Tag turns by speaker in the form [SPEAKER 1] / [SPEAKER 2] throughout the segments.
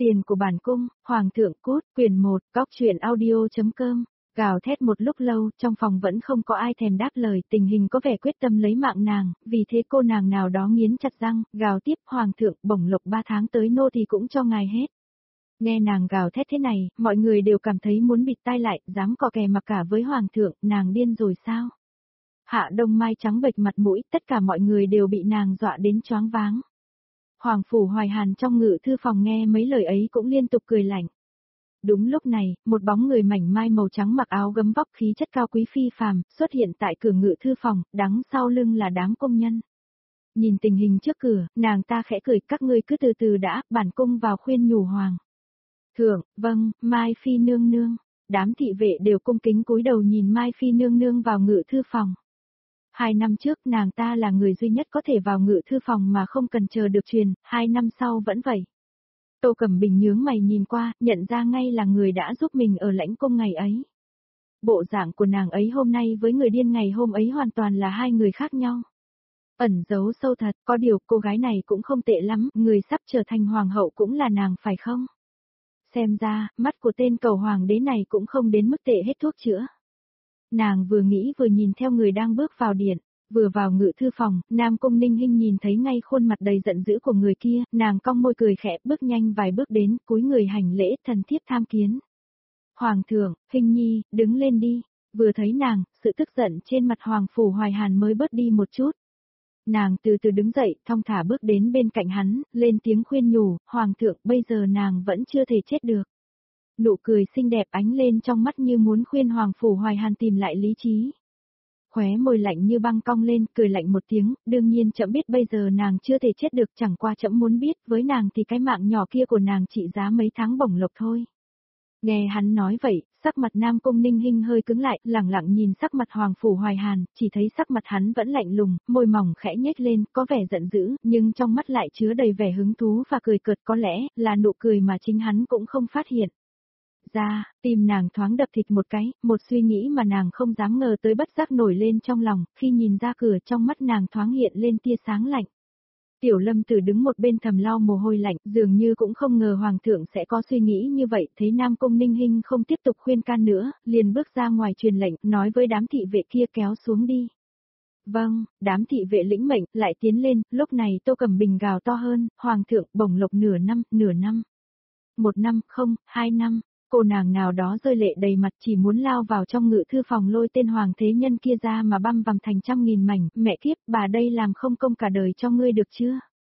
[SPEAKER 1] Tiền của bản cung, Hoàng thượng cút, quyển 1, góc truyện audio.com. Gào thét một lúc lâu, trong phòng vẫn không có ai thèm đáp lời, tình hình có vẻ quyết tâm lấy mạng nàng, vì thế cô nàng nào đó nghiến chặt răng, gào tiếp, Hoàng thượng, bổng lộc 3 tháng tới nô thì cũng cho ngài hết. Nghe nàng gào thét thế này, mọi người đều cảm thấy muốn bịt tai lại, dám cò kè mặc cả với Hoàng thượng, nàng điên rồi sao? Hạ Đông Mai trắng bệch mặt mũi, tất cả mọi người đều bị nàng dọa đến choáng váng. Hoàng Phủ Hoài Hàn trong ngự thư phòng nghe mấy lời ấy cũng liên tục cười lạnh. Đúng lúc này, một bóng người mảnh mai màu trắng mặc áo gấm vóc khí chất cao quý phi phàm, xuất hiện tại cửa ngự thư phòng, đằng sau lưng là đám công nhân. Nhìn tình hình trước cửa, nàng ta khẽ cười, các ngươi cứ từ từ đã, bản cung vào khuyên nhủ hoàng thượng. Vâng, Mai Phi nương nương. Đám thị vệ đều cung kính cúi đầu nhìn Mai Phi nương nương vào ngự thư phòng. 2 năm trước nàng ta là người duy nhất có thể vào ngự thư phòng mà không cần chờ được truyền, 2 năm sau vẫn vậy. Tô Cẩm Bình nhướng mày nhìn qua, nhận ra ngay là người đã giúp mình ở lãnh cung ngày ấy. Bộ dạng của nàng ấy hôm nay với người điên ngày hôm ấy hoàn toàn là hai người khác nhau. Ẩn giấu sâu thật, có điều cô gái này cũng không tệ lắm, người sắp trở thành hoàng hậu cũng là nàng phải không? Xem ra, mắt của tên cầu hoàng đế này cũng không đến mức tệ hết thuốc chữa. Nàng vừa nghĩ vừa nhìn theo người đang bước vào điện, vừa vào ngự thư phòng, Nam Cung Ninh Hinh nhìn thấy ngay khuôn mặt đầy giận dữ của người kia, nàng cong môi cười khẽ, bước nhanh vài bước đến, cúi người hành lễ, thần thiếp tham kiến. Hoàng thượng, Hinh nhi, đứng lên đi. Vừa thấy nàng, sự tức giận trên mặt Hoàng Phủ Hoài Hàn mới bớt đi một chút. Nàng từ từ đứng dậy, thong thả bước đến bên cạnh hắn, lên tiếng khuyên nhủ, Hoàng thượng, bây giờ nàng vẫn chưa thể chết được. Nụ cười xinh đẹp ánh lên trong mắt như muốn khuyên Hoàng Phủ Hoài Hàn tìm lại lý trí. Khóe môi lạnh như băng cong lên, cười lạnh một tiếng, đương nhiên trẫm biết bây giờ nàng chưa thể chết được, chẳng qua trẫm muốn biết, với nàng thì cái mạng nhỏ kia của nàng trị giá mấy tháng bổng lộc thôi. Nghe hắn nói vậy, sắc mặt Nam Cung Ninh Hinh hơi cứng lại, lẳng lặng nhìn sắc mặt Hoàng Phủ Hoài Hàn, chỉ thấy sắc mặt hắn vẫn lạnh lùng, môi mỏng khẽ nhếch lên, có vẻ giận dữ, nhưng trong mắt lại chứa đầy vẻ hứng thú và cười cợt, có lẽ là nụ cười mà chính hắn cũng không phát hiện. Tim nàng thoáng đập thịt một cái, một suy nghĩ mà nàng không dám ngờ tới bất giác nổi lên trong lòng, khi nhìn ra cửa trong mắt nàng thoáng hiện lên tia sáng lạnh. Tiểu Lâm Tử đứng một bên thầm lau mồ hôi lạnh, dường như cũng không ngờ Hoàng thượng sẽ có suy nghĩ như vậy, thấy Nam Cung Ninh Hinh không tiếp tục khuyên can nữa, liền bước ra ngoài truyền lệnh, nói với đám thị vệ kia kéo xuống đi. Vâng, đám thị vệ lĩnh mệnh, lại tiến lên, lúc này Tô Cẩm Bình gào to hơn, Hoàng thượng, bổng lộc nửa năm. 1 năm, không, 2 năm. Cô nàng nào đó rơi lệ đầy mặt chỉ muốn lao vào trong ngự thư phòng lôi tên hoàng thế nhân kia ra mà băm vằm thành trăm nghìn mảnh, mẹ kiếp, bà đây làm không công cả đời cho ngươi được chưa?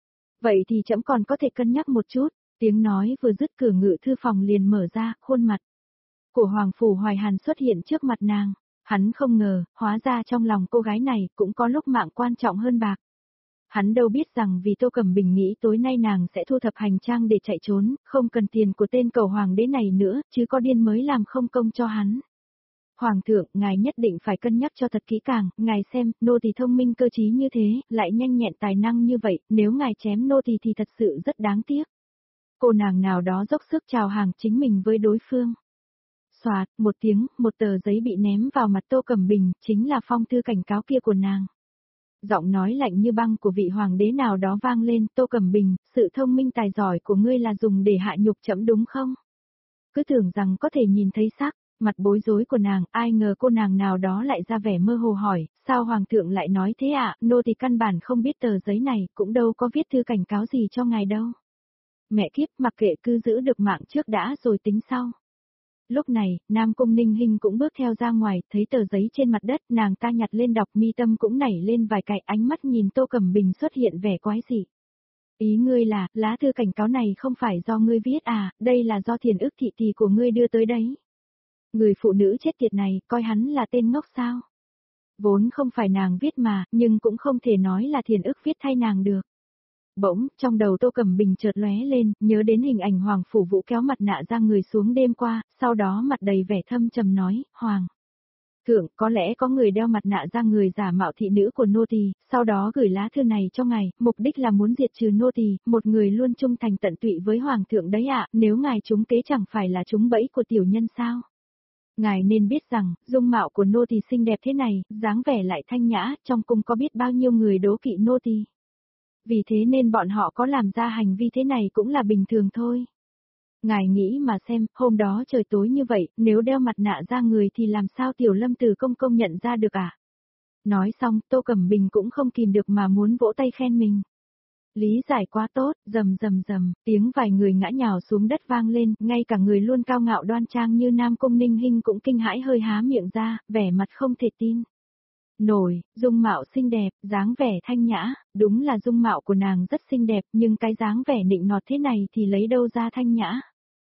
[SPEAKER 1] Vậy thì trẫm còn có thể cân nhắc một chút, tiếng nói vừa dứt cửa ngự thư phòng liền mở ra, khuôn mặt của Hoàng Phủ Hoài Hàn xuất hiện trước mặt nàng, hắn không ngờ, hóa ra trong lòng cô gái này cũng có lúc mạng quan trọng hơn bạc. Hắn đâu biết rằng vì Tô Cẩm Bình nghĩ tối nay nàng sẽ thu thập hành trang để chạy trốn, không cần tiền của tên cầu hoàng đế này nữa, chứ có điên mới làm không công cho hắn. Hoàng thượng, ngài nhất định phải cân nhắc cho thật kỹ càng, ngài xem, nô tỳ thông minh cơ trí như thế, lại nhanh nhẹn tài năng như vậy, nếu ngài chém nô tỳ thì thật sự rất đáng tiếc. Cô nàng nào đó dốc sức chào hàng chính mình với đối phương. Xoạt, một tiếng, một tờ giấy bị ném vào mặt Tô Cẩm Bình, chính là phong thư cảnh cáo kia của nàng. Giọng nói lạnh như băng của vị hoàng đế nào đó vang lên, Tô Cẩm Bình, sự thông minh tài giỏi của ngươi là dùng để hạ nhục trẫm đúng không? Cứ tưởng rằng có thể nhìn thấy sắc mặt bối rối của nàng, ai ngờ cô nàng nào đó lại ra vẻ mơ hồ hỏi, sao hoàng thượng lại nói thế ạ, nô thì căn bản không biết tờ giấy này, cũng đâu có viết thư cảnh cáo gì cho ngài đâu. Mẹ kiếp, mặc kệ, cứ giữ được mạng trước đã rồi tính sau. Lúc này, Nam Cung Ninh Hinh cũng bước theo ra ngoài, thấy tờ giấy trên mặt đất, nàng ta nhặt lên đọc, mi tâm cũng nảy lên vài cái, ánh mắt nhìn Tô Cẩm Bình xuất hiện vẻ quái dị. Ý ngươi là, lá thư cảnh cáo này không phải do ngươi viết à, đây là do Thiền Ức thị tỷ của ngươi đưa tới đấy. Người phụ nữ chết tiệt này, coi hắn là tên ngốc sao? Vốn không phải nàng viết mà, nhưng cũng không thể nói là Thiền Ức viết thay nàng được. Bỗng, trong đầu Tô Cẩm Bình chợt lóe lên, nhớ đến hình ảnh Hoàng Phủ Vũ kéo mặt nạ ra người xuống đêm qua, sau đó mặt đầy vẻ thâm trầm nói, Hoàng thượng, có lẽ có người đeo mặt nạ ra người giả mạo thị nữ của nô tỳ, sau đó gửi lá thư này cho ngài, mục đích là muốn diệt trừ nô tỳ, một người luôn trung thành tận tụy với Hoàng thượng đấy ạ, nếu ngài trúng kế chẳng phải là trúng bẫy của tiểu nhân sao? Ngài nên biết rằng, dung mạo của nô tỳ xinh đẹp thế này, dáng vẻ lại thanh nhã, trong cung có biết bao nhiêu người đố kỵ nô tỳ. Vì thế nên bọn họ có làm ra hành vi thế này cũng là bình thường thôi. Ngài nghĩ mà xem, hôm đó trời tối như vậy, nếu đeo mặt nạ ra người thì làm sao Tiểu Lâm Tử công công nhận ra được à? Nói xong, Tô Cẩm Bình cũng không kìm được mà muốn vỗ tay khen mình. Lý giải quá tốt, rầm rầm rầm, tiếng vài người ngã nhào xuống đất vang lên, ngay cả người luôn cao ngạo đoan trang như Nam Cung Ninh Hinh cũng kinh hãi hơi há miệng ra, vẻ mặt không thể tin. Nổi, dung mạo xinh đẹp, dáng vẻ thanh nhã, đúng là dung mạo của nàng rất xinh đẹp, nhưng cái dáng vẻ nịnh nọt thế này thì lấy đâu ra thanh nhã.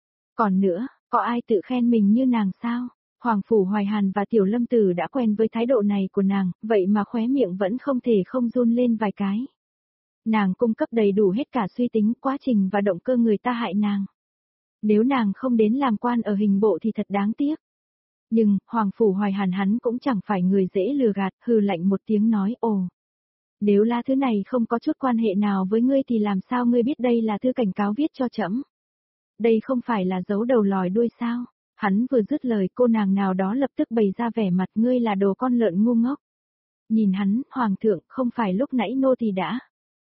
[SPEAKER 1] Còn nữa, có ai tự khen mình như nàng sao? Hoàng Phủ Hoài Hàn và Tiểu Lâm Tử đã quen với thái độ này của nàng, vậy mà khóe miệng vẫn không thể không run lên vài cái. Nàng cung cấp đầy đủ hết cả suy tính, quá trình và động cơ người ta hại nàng. Nếu nàng không đến làm quan ở hình bộ thì thật đáng tiếc. Nhưng, Hoàng Phủ Hoài Hàn hắn cũng chẳng phải người dễ lừa gạt, hừ lạnh một tiếng nói ồ. Nếu lá thư này không có chút quan hệ nào với ngươi thì làm sao ngươi biết đây là thư cảnh cáo viết cho trẫm? Đây không phải là giấu đầu lòi đuôi sao? Hắn vừa dứt lời cô nàng nào đó lập tức bày ra vẻ mặt ngươi là đồ con lợn ngu ngốc. Nhìn hắn, Hoàng thượng, không phải lúc nãy nô tỳ đã.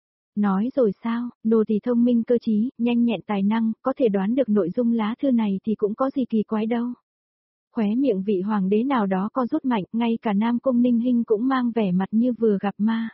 [SPEAKER 1] Nói rồi sao, nô tỳ thông minh cơ trí, nhanh nhẹn tài năng, có thể đoán được nội dung lá thư này thì cũng có gì kỳ quái đâu. Khóe miệng vị hoàng đế nào đó co rút mạnh, ngay cả Nam Cung Ninh Hinh cũng mang vẻ mặt như vừa gặp ma.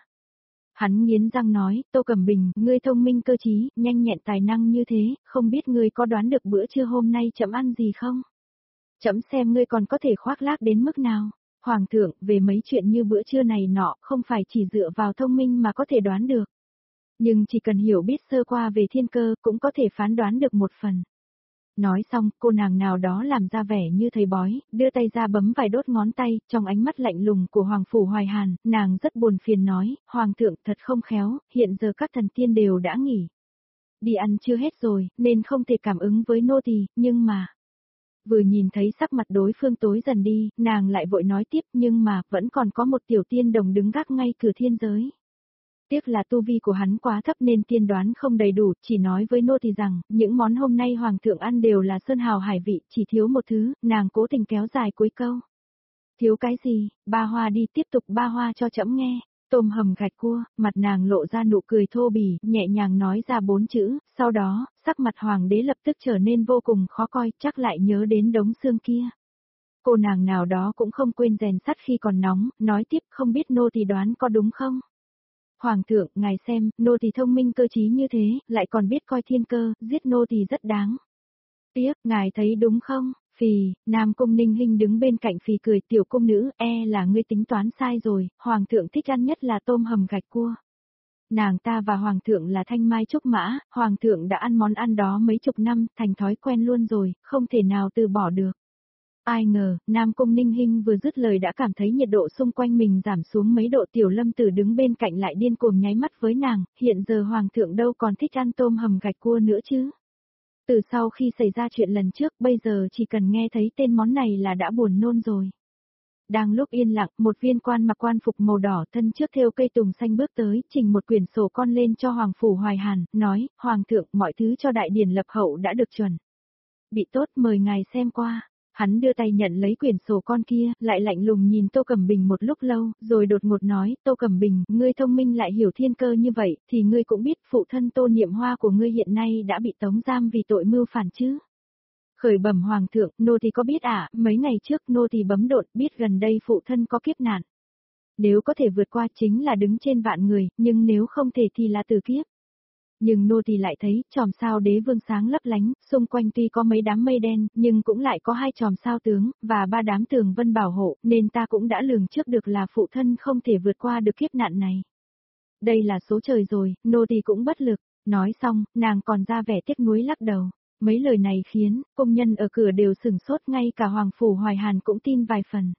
[SPEAKER 1] Hắn nghiến răng nói, Tô Cẩm Bình, ngươi thông minh cơ trí, nhanh nhẹn tài năng như thế, không biết ngươi có đoán được bữa trưa hôm nay trẫm ăn gì không? Trẫm xem ngươi còn có thể khoác lác đến mức nào. Hoàng thượng, về mấy chuyện như bữa trưa này nọ, không phải chỉ dựa vào thông minh mà có thể đoán được. Nhưng chỉ cần hiểu biết sơ qua về thiên cơ, cũng có thể phán đoán được một phần. Nói xong, cô nàng nào đó làm ra vẻ như thầy bói, đưa tay ra bấm vài đốt ngón tay, trong ánh mắt lạnh lùng của Hoàng Phủ Hoài Hàn, nàng rất buồn phiền nói, Hoàng thượng thật không khéo, hiện giờ các thần tiên đều đã nghỉ. Đi ăn chưa hết rồi, nên không thể cảm ứng với nô tỳ, nhưng mà... Vừa nhìn thấy sắc mặt đối phương tối dần đi, nàng lại vội nói tiếp nhưng mà, vẫn còn có một tiểu tiên đồng đứng gác ngay cửa thiên giới. Tiếc là tu vi của hắn quá thấp nên tiên đoán không đầy đủ, chỉ nói với nô tỳ rằng, những món hôm nay hoàng thượng ăn đều là sơn hào hải vị, chỉ thiếu một thứ, nàng cố tình kéo dài cuối câu. Thiếu cái gì, ba hoa đi tiếp tục ba hoa cho trẫm nghe. Tôm hầm gạch cua, mặt nàng lộ ra nụ cười thô bỉ, nhẹ nhàng nói ra 4 chữ, sau đó, sắc mặt hoàng đế lập tức trở nên vô cùng khó coi, chắc lại nhớ đến đống xương kia. Cô nàng nào đó cũng không quên rèn sắt khi còn nóng, nói tiếp không biết nô tỳ đoán có đúng không? Hoàng thượng, ngài xem, nô tỳ thông minh cơ trí như thế, lại còn biết coi thiên cơ, giết nô tỳ rất đáng. Tiếc, ngài thấy đúng không? Phì, Nam Cung Ninh Hinh đứng bên cạnh phì cười, tiểu cung nữ, là ngươi tính toán sai rồi, hoàng thượng thích ăn nhất là tôm hầm gạch cua. Nàng ta và hoàng thượng là thanh mai trúc mã, hoàng thượng đã ăn món ăn đó mấy chục năm, thành thói quen luôn rồi, không thể nào từ bỏ được. Ai ngờ, Nam Cung Ninh Hinh vừa dứt lời đã cảm thấy nhiệt độ xung quanh mình giảm xuống mấy độ. Tiểu Lâm Tử đứng bên cạnh lại điên cuồng nháy mắt với nàng, hiện giờ hoàng thượng đâu còn thích ăn tôm hầm gạch cua nữa chứ. Từ sau khi xảy ra chuyện lần trước, bây giờ chỉ cần nghe thấy tên món này là đã buồn nôn rồi. Đang lúc yên lặng, một viên quan mặc quan phục màu đỏ thân trước thêu cây tùng xanh bước tới, trình một quyển sổ con lên cho Hoàng Phủ Hoài Hàn, nói, Hoàng thượng, mọi thứ cho đại điển lập hậu đã được chuẩn. Bị tốt, mời ngài xem qua. Hắn đưa tay nhận lấy quyển sổ con kia, lại lạnh lùng nhìn Tô Cẩm Bình một lúc lâu, rồi đột ngột nói, Tô Cẩm Bình, ngươi thông minh lại hiểu thiên cơ như vậy, thì ngươi cũng biết phụ thân Tô Niệm Hoa của ngươi hiện nay đã bị tống giam vì tội mưu phản chứ. Khởi bẩm hoàng thượng, nô tỳ có biết mấy ngày trước nô tỳ bấm độn biết gần đây phụ thân có kiếp nạn. Nếu có thể vượt qua chính là đứng trên vạn người, nhưng nếu không thể thì là tử kiếp. Nhưng nô tỳ lại thấy, chòm sao đế vương sáng lấp lánh, xung quanh tuy có mấy đám mây đen, nhưng cũng lại có 2 chòm sao tướng, và 3 đám tường vân bảo hộ, nên ta cũng đã lường trước được là phụ thân không thể vượt qua được kiếp nạn này. Đây là số trời rồi, nô tỳ cũng bất lực. Nói xong, nàng còn ra vẻ tiếc nuối lắc đầu. Mấy lời này khiến, công nhân ở cửa đều sửng sốt, ngay cả Hoàng Phủ Hoài Hàn cũng tin vài phần.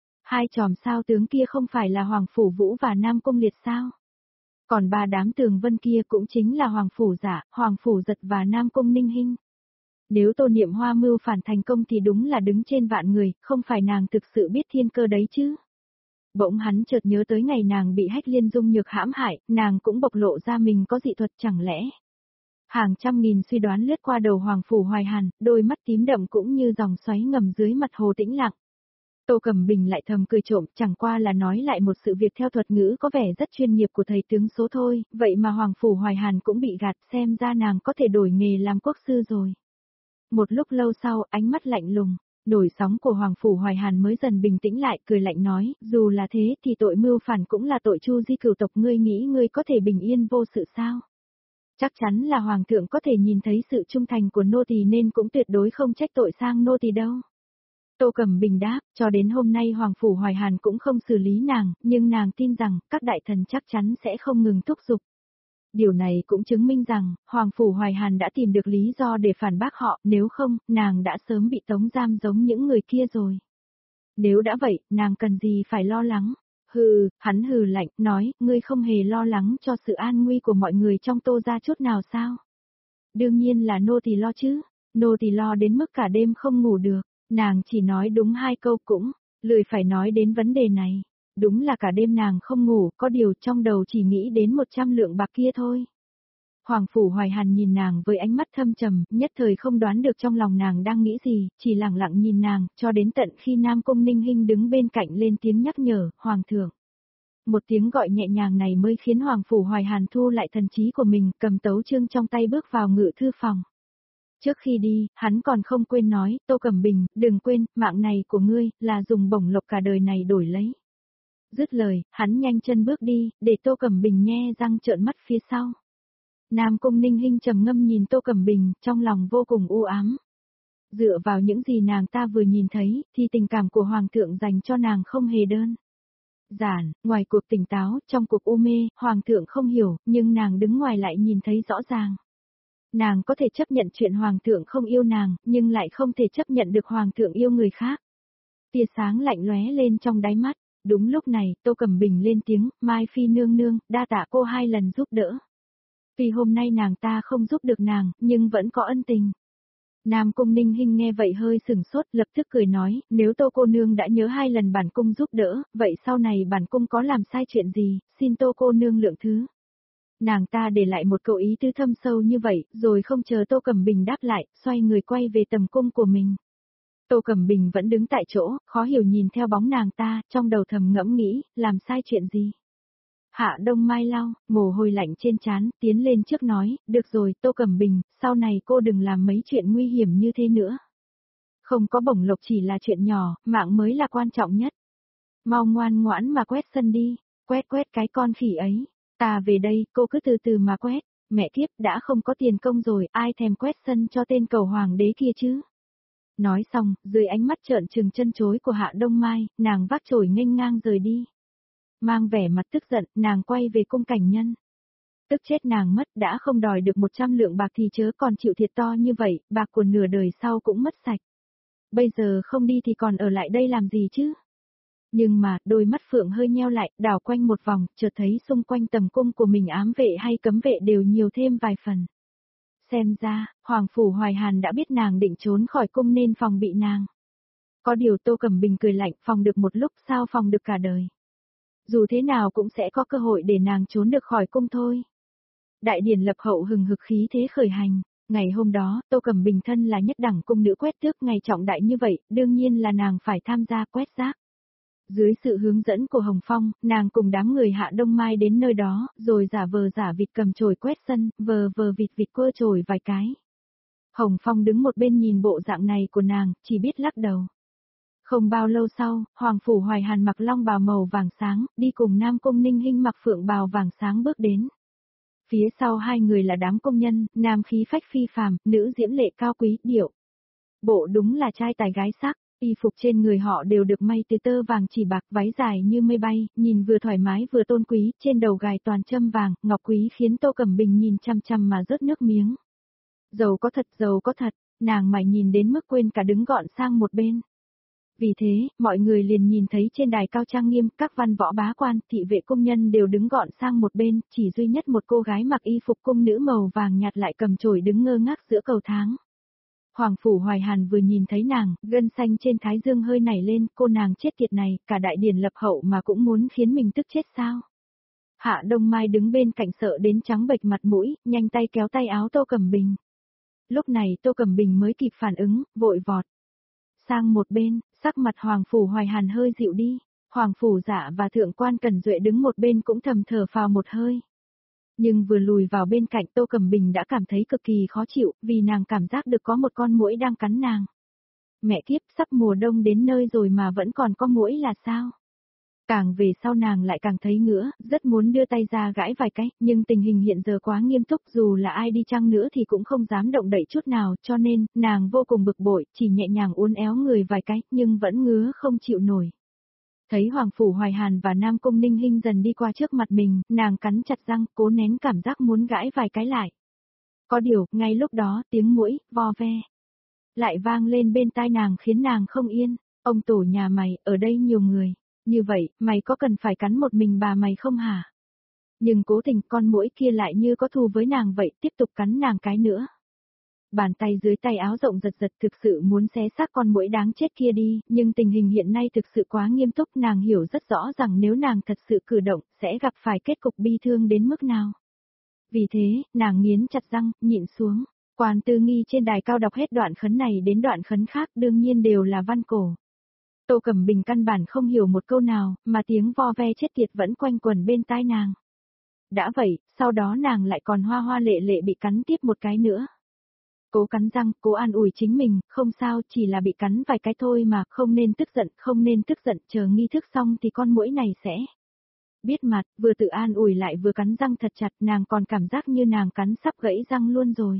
[SPEAKER 1] 2 chòm sao tướng kia không phải là Hoàng Phủ Vũ và Nam Cung Liệt sao? Còn 3 đám tường vân kia cũng chính là Hoàng Phủ Giả, Hoàng Phủ Giật và Nam Cung Ninh Hinh. Nếu Tô Niệm Hoa mưu phản thành công thì đúng là đứng trên vạn người, không phải nàng thực sự biết thiên cơ đấy chứ. Bỗng hắn chợt nhớ tới ngày nàng bị Hách Liên Dung nhược hãm hại, nàng cũng bộc lộ ra mình có dị thuật chẳng lẽ. Hàng trăm nghìn suy đoán lướt qua đầu Hoàng Phủ Hoài Hàn, đôi mắt tím đậm cũng như dòng xoáy ngầm dưới mặt hồ tĩnh lặng. Tô Cẩm Bình lại thầm cười trộm, chẳng qua là nói lại một sự việc theo thuật ngữ có vẻ rất chuyên nghiệp của thầy tướng số thôi, vậy mà Hoàng Phủ Hoài Hàn cũng bị gạt, xem ra nàng có thể đổi nghề làm quốc sư rồi. Một lúc lâu sau, ánh mắt lạnh lùng, nổi sóng của Hoàng Phủ Hoài Hàn mới dần bình tĩnh lại, cười lạnh nói, dù là thế thì tội mưu phản cũng là tội chu di cửu tộc, ngươi nghĩ ngươi có thể bình yên vô sự sao? Chắc chắn là Hoàng thượng có thể nhìn thấy sự trung thành của nô tỳ nên cũng tuyệt đối không trách tội sang nô tỳ đâu. Tô Cẩm Bình đáp, cho đến hôm nay Hoàng Phủ Hoài Hàn cũng không xử lý nàng, nhưng nàng tin rằng, các đại thần chắc chắn sẽ không ngừng thúc giục. Điều này cũng chứng minh rằng, Hoàng Phủ Hoài Hàn đã tìm được lý do để phản bác họ, nếu không, nàng đã sớm bị tống giam giống những người kia rồi. Nếu đã vậy, nàng cần gì phải lo lắng? Hừ, hắn hừ lạnh, nói, ngươi không hề lo lắng cho sự an nguy của mọi người trong Tô gia chút nào sao? Đương nhiên là nô tỳ lo chứ, nô tỳ lo đến mức cả đêm không ngủ được, nàng chỉ nói đúng 2 câu cũng, lười phải nói đến vấn đề này. Đúng là cả đêm nàng không ngủ, có điều trong đầu chỉ nghĩ đến 100 lượng bạc kia thôi. Hoàng Phủ Hoài Hàn nhìn nàng với ánh mắt thâm trầm, nhất thời không đoán được trong lòng nàng đang nghĩ gì, chỉ lặng lặng nhìn nàng, cho đến tận khi Nam Cung Ninh Hinh đứng bên cạnh lên tiếng nhắc nhở, Hoàng thượng. Một tiếng gọi nhẹ nhàng này mới khiến Hoàng Phủ Hoài Hàn thu lại thần trí của mình, cầm tấu chương trong tay bước vào ngự thư phòng. Trước khi đi, hắn còn không quên nói, Tô Cẩm Bình, đừng quên, mạng này của ngươi, là dùng bổng lộc cả đời này đổi lấy. Dứt lời, hắn nhanh chân bước đi, để Tô Cẩm Bình nhe răng trợn mắt phía sau. Nam Cung Ninh Hinh trầm ngâm nhìn Tô Cẩm Bình, trong lòng vô cùng u ám. Dựa vào những gì nàng ta vừa nhìn thấy, thì tình cảm của Hoàng thượng dành cho nàng không hề đơn giản, ngoài cuộc tỉnh táo, trong cuộc u mê, Hoàng thượng không hiểu, nhưng nàng đứng ngoài lại nhìn thấy rõ ràng. Nàng có thể chấp nhận chuyện Hoàng thượng không yêu nàng, nhưng lại không thể chấp nhận được Hoàng thượng yêu người khác. Tia sáng lạnh lóe lên trong đáy mắt. Đúng lúc này, Tô Cẩm Bình lên tiếng, Mai Phi nương nương, đa tạ cô 2 lần giúp đỡ. Vì hôm nay nàng ta không giúp được nàng, nhưng vẫn có ân tình. Nam Cung Ninh Hinh nghe vậy hơi sừng sốt, lập tức cười nói, nếu Tô cô nương đã nhớ 2 lần bản cung giúp đỡ, vậy sau này bản cung có làm sai chuyện gì, xin Tô cô nương lượng thứ. Nàng ta để lại một câu ý tứ thâm sâu như vậy, rồi không chờ Tô Cẩm Bình đáp lại, xoay người quay về tầm cung của mình. Tô Cẩm Bình vẫn đứng tại chỗ, khó hiểu nhìn theo bóng nàng ta, trong đầu thầm ngẫm nghĩ, làm sai chuyện gì. Hạ Đông Mai lau, mồ hôi lạnh trên trán, tiến lên trước nói, được rồi, Tô Cẩm Bình, sau này cô đừng làm mấy chuyện nguy hiểm như thế nữa. Không có bổng lộc chỉ là chuyện nhỏ, mạng mới là quan trọng nhất. Mau ngoan ngoãn mà quét sân đi, quét cái con khỉ ấy. Ta về đây, cô cứ từ từ mà quét, mẹ kiếp đã không có tiền công rồi, ai thèm quét sân cho tên cầu hoàng đế kia chứ. Nói xong, dưới ánh mắt trợn trừng chân chối của Hạ Đông Mai, nàng vác chổi nghênh ngang rời đi. Mang vẻ mặt tức giận, nàng quay về cung cảnh nhân. Tức chết nàng mất, đã không đòi được 100 lượng bạc thì chớ còn chịu thiệt to như vậy, bạc của nửa đời sau cũng mất sạch. Bây giờ không đi thì còn ở lại đây làm gì chứ? Nhưng mà, đôi mắt Phượng hơi nheo lại, đảo quanh một vòng, chợt thấy xung quanh tầm cung của mình ám vệ hay cấm vệ đều nhiều thêm vài phần. Xem ra, Hoàng Phủ Hoài Hàn đã biết nàng định trốn khỏi cung nên phòng bị nàng. Có điều Tô Cẩm Bình cười lạnh, phòng được một lúc sao phòng được cả đời. Dù thế nào cũng sẽ có cơ hội để nàng trốn được khỏi cung thôi. Đại điển lập hậu hừng hực khí thế khởi hành. Ngày hôm đó, Tô Cẩm Bình thân là nhất đẳng cung nữ quét tước ngày trọng đại như vậy, đương nhiên là nàng phải tham gia quét rác. Dưới sự hướng dẫn của Hồng Phong, nàng cùng đám người Hạ Đông Mai đến nơi đó, rồi giả vờ giả vịt cầm chổi quét sân, vờ vờ vịt vịt quơ chổi vài cái. Hồng Phong đứng một bên nhìn bộ dạng này của nàng, chỉ biết lắc đầu. Không bao lâu sau, Hoàng Phủ Hoài Hàn mặc long bào màu vàng sáng, đi cùng Nam Cung Ninh Hinh mặc phượng bào vàng sáng bước đến. Phía sau 2 người là đám công nhân, nam khí phách phi phàm, nữ diễm lệ cao quý, điệu. Bộ đúng là trai tài gái sắc. Y phục trên người họ đều được may từ tơ vàng chỉ bạc, váy dài như mây bay, nhìn vừa thoải mái vừa tôn quý, trên đầu gài toàn châm vàng, ngọc quý khiến Tô Cẩm Bình nhìn chăm chăm mà rớt nước miếng. Giàu có thật, nàng mải nhìn đến mức quên cả đứng gọn sang một bên. Vì thế, mọi người liền nhìn thấy trên đài cao trang nghiêm, các văn võ bá quan, thị vệ công nhân đều đứng gọn sang một bên, chỉ duy nhất một cô gái mặc y phục cung nữ màu vàng nhạt lại cầm chổi đứng ngơ ngác giữa cầu thang. Hoàng Phủ Hoài Hàn vừa nhìn thấy nàng, gân xanh trên thái dương hơi nảy lên, cô nàng chết tiệt này, cả đại điển lập hậu mà cũng muốn khiến mình tức chết sao. Hạ Đông Mai đứng bên cạnh sợ đến trắng bệch mặt mũi, nhanh tay kéo tay áo Tô Cẩm Bình. Lúc này Tô Cẩm Bình mới kịp phản ứng, vội vọt sang một bên, sắc mặt Hoàng Phủ Hoài Hàn hơi dịu đi. Hoàng Phủ Dạ và Thượng quan Cẩn Duệ đứng một bên cũng thầm thở phào một hơi. Nhưng vừa lùi vào bên cạnh Tô Cẩm Bình đã cảm thấy cực kỳ khó chịu, vì nàng cảm giác được có một con muỗi đang cắn nàng. Mẹ kiếp, sắp mùa đông đến nơi rồi mà vẫn còn có muỗi là sao? Càng về sau nàng lại càng thấy ngứa, rất muốn đưa tay ra gãi vài cái, nhưng tình hình hiện giờ quá nghiêm túc, dù là ai đi chăng nữa thì cũng không dám động đậy chút nào, cho nên, nàng vô cùng bực bội, chỉ nhẹ nhàng uốn éo người vài cái, nhưng vẫn ngứa không chịu nổi. Thấy Hoàng Phủ Hoài Hàn và Nam Cung Ninh Hinh dần đi qua trước mặt mình, nàng cắn chặt răng, cố nén cảm giác muốn gãi vài cái lại. Có điều, ngay lúc đó, tiếng muỗi, vo ve, lại vang lên bên tai nàng khiến nàng không yên. Ông tổ nhà mày, ở đây nhiều người. Như vậy, mày có cần phải cắn một mình bà mày không hả? Nhưng cố tình con muỗi kia lại như có thù với nàng vậy, tiếp tục cắn nàng cái nữa. Bàn tay dưới tay áo rộng giật giật thực sự muốn xé xác con muỗi đáng chết kia đi, nhưng tình hình hiện nay thực sự quá nghiêm túc, nàng hiểu rất rõ rằng nếu nàng thật sự cử động, sẽ gặp phải kết cục bi thương đến mức nào. Vì thế, nàng nghiến chặt răng, nhịn xuống. Quan Tư Nghi trên đài cao đọc hết đoạn khấn này đến đoạn khấn khác đương nhiên đều là văn cổ. Tô Cẩm Bình căn bản không hiểu một câu nào, mà tiếng vo ve chết tiệt vẫn quanh quẩn bên tai nàng. Đã vậy, sau đó nàng lại còn hoa hoa lệ lệ bị cắn tiếp một cái nữa. Cố cắn răng, cố an ủi chính mình, không sao, chỉ là bị cắn vài cái thôi mà, không nên tức giận, không nên tức giận, chờ nghi thức xong thì con muỗi này sẽ biết mặt, vừa tự an ủi lại vừa cắn răng thật chặt, nàng còn cảm giác như nàng cắn sắp gãy răng luôn rồi.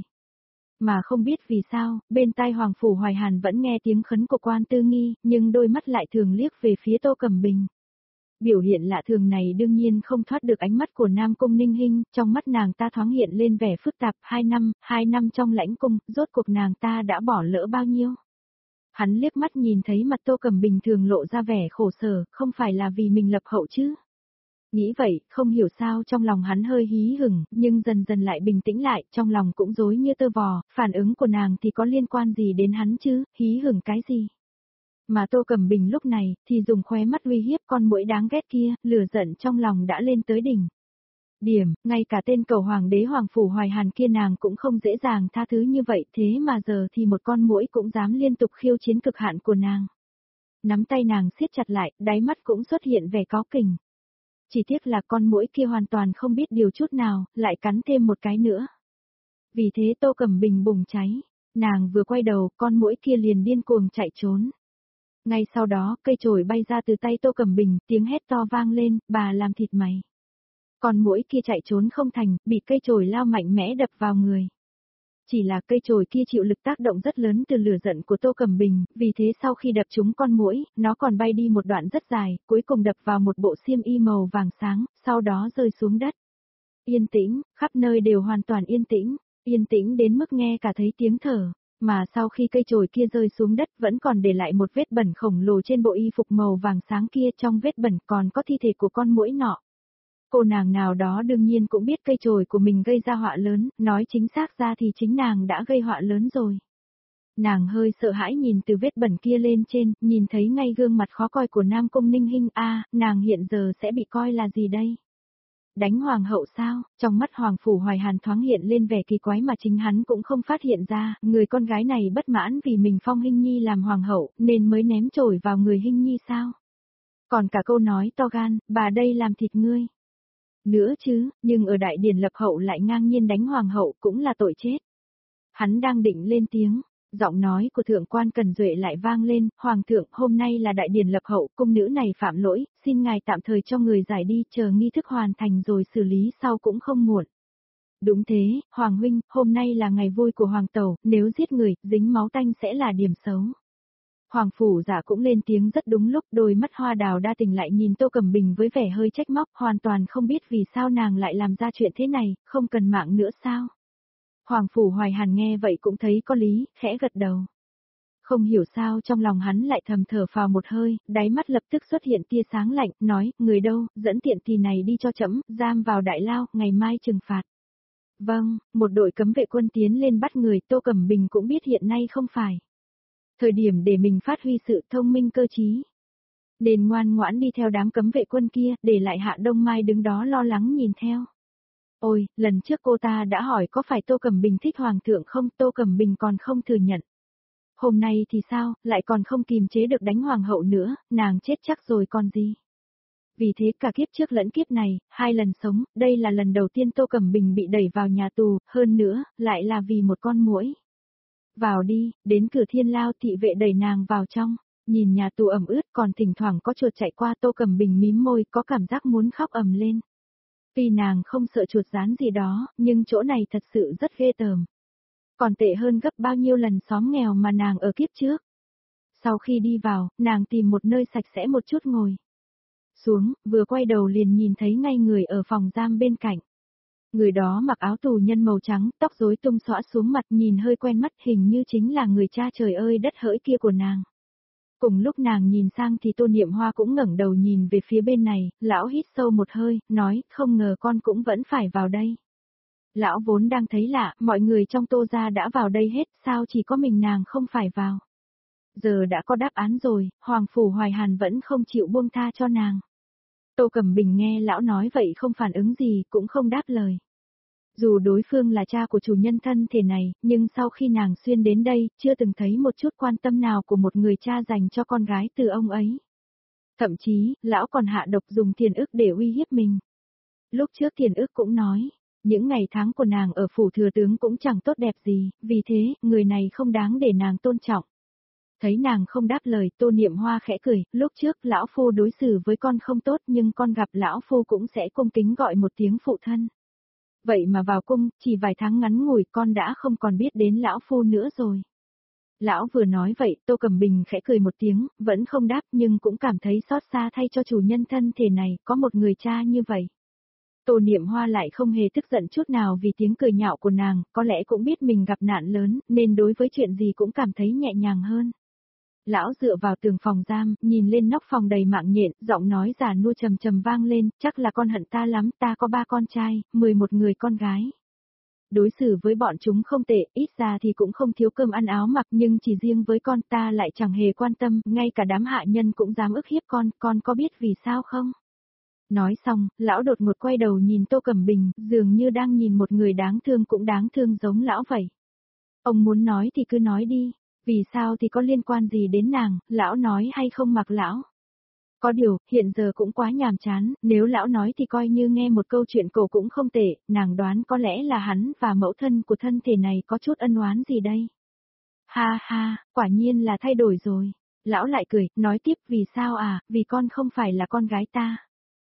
[SPEAKER 1] Mà không biết vì sao, bên tai Hoàng Phủ Hoài Hàn vẫn nghe tiếng khấn của Quan Tư Nghi, nhưng đôi mắt lại thường liếc về phía Tô Cẩm Bình. Biểu hiện lạ thường này đương nhiên không thoát được ánh mắt của Nam Cung Ninh Hinh, trong mắt nàng ta thoáng hiện lên vẻ phức tạp, 2 năm trong lãnh cung, rốt cuộc nàng ta đã bỏ lỡ bao nhiêu. Hắn liếc mắt nhìn thấy mặt Tô Cẩm Bình thường lộ ra vẻ khổ sở, không phải là vì mình lập hậu chứ. Nghĩ vậy, không hiểu sao trong lòng hắn hơi hí hửng, nhưng dần dần lại bình tĩnh lại, trong lòng cũng rối như tơ vò, phản ứng của nàng thì có liên quan gì đến hắn chứ, hí hửng cái gì. Mà Tô Cẩm Bình lúc này, thì dùng khóe mắt uy hiếp con muỗi đáng ghét kia, lửa giận trong lòng đã lên tới đỉnh. Điểm, ngay cả tên cầu hoàng đế Hoàng Phủ Hoài Hàn kia nàng cũng không dễ dàng tha thứ như vậy, thế mà giờ thì một con muỗi cũng dám liên tục khiêu chiến cực hạn của nàng. Nắm tay nàng siết chặt lại, đáy mắt cũng xuất hiện vẻ cáu kỉnh. Chỉ tiếc là con muỗi kia hoàn toàn không biết điều chút nào, lại cắn thêm một cái nữa. Vì thế Tô Cẩm Bình bùng cháy, nàng vừa quay đầu, con muỗi kia liền điên cuồng chạy trốn. Ngay sau đó, cây chổi bay ra từ tay Tô Cẩm Bình, tiếng hét to vang lên, bà làm thịt mày. Con muỗi kia chạy trốn không thành, bị cây chổi lao mạnh mẽ đập vào người. Chỉ là cây chổi kia chịu lực tác động rất lớn từ lửa giận của Tô Cẩm Bình, vì thế sau khi đập trúng con muỗi, nó còn bay đi một đoạn rất dài, cuối cùng đập vào một bộ xiêm y màu vàng sáng, sau đó rơi xuống đất. Yên tĩnh, khắp nơi đều hoàn toàn yên tĩnh đến mức nghe cả thấy tiếng thở. Mà sau khi cây chổi kia rơi xuống đất vẫn còn để lại một vết bẩn khổng lồ trên bộ y phục màu vàng sáng kia, trong vết bẩn còn có thi thể của con muỗi nọ. Cô nàng nào đó đương nhiên cũng biết cây chổi của mình gây ra họa lớn, nói chính xác ra thì chính nàng đã gây họa lớn rồi. Nàng hơi sợ hãi nhìn từ vết bẩn kia lên trên, nhìn thấy ngay gương mặt khó coi của Nam Cung Ninh Hinh, nàng hiện giờ sẽ bị coi là gì đây? Đánh hoàng hậu sao? Trong mắt Hoàng Phủ Hoài Hàn thoáng hiện lên vẻ kỳ quái mà chính hắn cũng không phát hiện ra, người con gái này bất mãn vì mình phong Hinh Nhi làm hoàng hậu, nên mới ném chổi vào người Hinh Nhi sao? Còn cả câu nói to gan, bà đây làm thịt ngươi. Nữa chứ, nhưng ở đại điển lập hậu lại ngang nhiên đánh hoàng hậu cũng là tội chết. Hắn đang định lên tiếng, giọng nói của thượng quan Cần Duệ lại vang lên, Hoàng thượng, hôm nay là đại điển lập hậu, cung nữ này phạm lỗi, xin ngài tạm thời cho người giải đi, chờ nghi thức hoàn thành rồi xử lý sau cũng không muộn. Đúng thế, Hoàng huynh, hôm nay là ngày vui của Hoàng tẩu, nếu giết người, dính máu tanh sẽ là điểm xấu. Hoàng phủ giả cũng lên tiếng rất đúng lúc, đôi mắt hoa đào đa tình lại nhìn Tô Cẩm Bình với vẻ hơi trách móc, hoàn toàn không biết vì sao nàng lại làm ra chuyện thế này, không cần mạng nữa sao. Hoàng Phủ Hoài Hàn nghe vậy cũng thấy có lý, khẽ gật đầu. Không hiểu sao trong lòng hắn lại thầm thở phào một hơi, đáy mắt lập tức xuất hiện tia sáng lạnh, nói, người đâu, dẫn tiện tỳ này đi cho trẫm, giam vào đại lao, ngày mai trừng phạt. Vâng, một đội cấm vệ quân tiến lên bắt người, Tô Cẩm Bình cũng biết hiện nay không phải thời điểm để mình phát huy sự thông minh cơ trí. Nên ngoan ngoãn đi theo đám cấm vệ quân kia, để lại Hạ Đông Mai đứng đó lo lắng nhìn theo. Ôi, lần trước cô ta đã hỏi có phải Tô Cẩm Bình thích Hoàng thượng không, Tô Cẩm Bình còn không thừa nhận. Hôm nay thì sao, lại còn không kìm chế được đánh Hoàng hậu nữa, nàng chết chắc rồi còn gì. Vì thế cả kiếp trước lẫn kiếp này, 2 lần sống, đây là lần đầu tiên Tô Cẩm Bình bị đẩy vào nhà tù, hơn nữa, lại là vì một con muỗi. Vào đi, đến cửa Thiên Lao thị vệ đẩy nàng vào trong, nhìn nhà tù ẩm ướt còn thỉnh thoảng có chuột chạy qua Tô Cẩm Bình mím môi có cảm giác muốn khóc ầm lên. Tuy nàng không sợ chuột rán gì đó, nhưng chỗ này thật sự rất ghê tởm. Còn tệ hơn gấp bao nhiêu lần xóm nghèo mà nàng ở kiếp trước. Sau khi đi vào, nàng tìm một nơi sạch sẽ một chút ngồi xuống, vừa quay đầu liền nhìn thấy ngay người ở phòng giam bên cạnh. Người đó mặc áo tù nhân màu trắng, tóc rối tung xõa xuống mặt nhìn hơi quen mắt hình như chính là người cha trời ơi đất hỡi kia của nàng. Cùng lúc nàng nhìn sang thì Tô Niệm Hoa cũng ngẩng đầu nhìn về phía bên này, lão hít sâu một hơi, nói, không ngờ con cũng vẫn phải vào đây. Lão vốn đang thấy lạ, mọi người trong Tô gia đã vào đây hết, sao chỉ có mình nàng không phải vào. Giờ đã có đáp án rồi, Hoàng Phủ Hoài Hàn vẫn không chịu buông tha cho nàng. Tô Cẩm Bình nghe lão nói vậy không phản ứng gì, cũng không đáp lời. Dù đối phương là cha của chủ nhân thân thể này, nhưng sau khi nàng xuyên đến đây, chưa từng thấy một chút quan tâm nào của một người cha dành cho con gái từ ông ấy. Thậm chí, lão còn hạ độc dùng Thiền Ức để uy hiếp mình. Lúc trước Thiền Ức cũng nói, những ngày tháng của nàng ở phủ thừa tướng cũng chẳng tốt đẹp gì, vì thế, người này không đáng để nàng tôn trọng. Thấy nàng không đáp lời, Tô Niệm Hoa khẽ cười, lúc trước lão phu đối xử với con không tốt nhưng con gặp lão phu cũng sẽ cung kính gọi một tiếng phụ thân. Vậy mà vào cung, chỉ vài tháng ngắn ngủi con đã không còn biết đến lão phu nữa rồi. Lão vừa nói vậy, Tô Cẩm Bình khẽ cười một tiếng, vẫn không đáp nhưng cũng cảm thấy xót xa thay cho chủ nhân thân thể này, có một người cha như vậy. Tô Niệm Hoa lại không hề tức giận chút nào vì tiếng cười nhạo của nàng, có lẽ cũng biết mình gặp nạn lớn, nên đối với chuyện gì cũng cảm thấy nhẹ nhàng hơn. Lão dựa vào tường phòng giam, nhìn lên nóc phòng đầy mạng nhện, giọng nói già nua trầm trầm vang lên, chắc là con hận ta lắm, ta có 3 con trai, 11 người con gái. Đối xử với bọn chúng không tệ, ít ra thì cũng không thiếu cơm ăn áo mặc nhưng chỉ riêng với con ta lại chẳng hề quan tâm, ngay cả đám hạ nhân cũng dám ức hiếp con có biết vì sao không? Nói xong, lão đột ngột quay đầu nhìn Tô Cẩm Bình, dường như đang nhìn một người đáng thương cũng đáng thương giống lão vậy. Ông muốn nói thì cứ nói đi. Vì sao thì có liên quan gì đến nàng, lão nói hay không mặc lão. Có điều, hiện giờ cũng quá nhàm chán, nếu lão nói thì coi như nghe một câu chuyện cổ cũng không tệ, nàng đoán có lẽ là hắn và mẫu thân của thân thể này có chút ân oán gì đây. Ha ha, quả nhiên là thay đổi rồi. Lão lại cười, nói tiếp vì sao à, vì con không phải là con gái ta.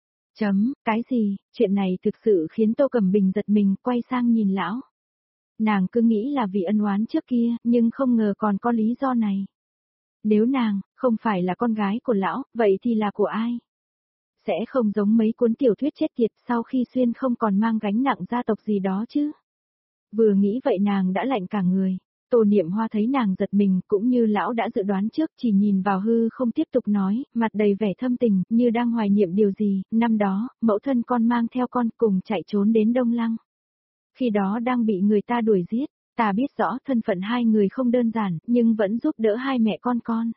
[SPEAKER 1] Cái gì, chuyện này thực sự khiến Tô Cẩm Bình giật mình, quay sang nhìn lão. Nàng cứ nghĩ là vì ân oán trước kia, nhưng không ngờ còn có lý do này. Nếu nàng, không phải là con gái của lão, vậy thì là của ai? Sẽ không giống mấy cuốn tiểu thuyết chết tiệt sau khi xuyên không còn mang gánh nặng gia tộc gì đó chứ. Vừa nghĩ vậy nàng đã lạnh cả người. Tô Niệm Hoa thấy nàng giật mình cũng như lão đã dự đoán trước chỉ nhìn vào hư không tiếp tục nói, mặt đầy vẻ thâm tình, như đang hoài niệm điều gì, năm đó, mẫu thân con mang theo con cùng chạy trốn đến Đông Lăng. Khi đó đang bị người ta đuổi giết, ta biết rõ thân phận hai người không đơn giản, nhưng vẫn giúp đỡ hai mẹ con.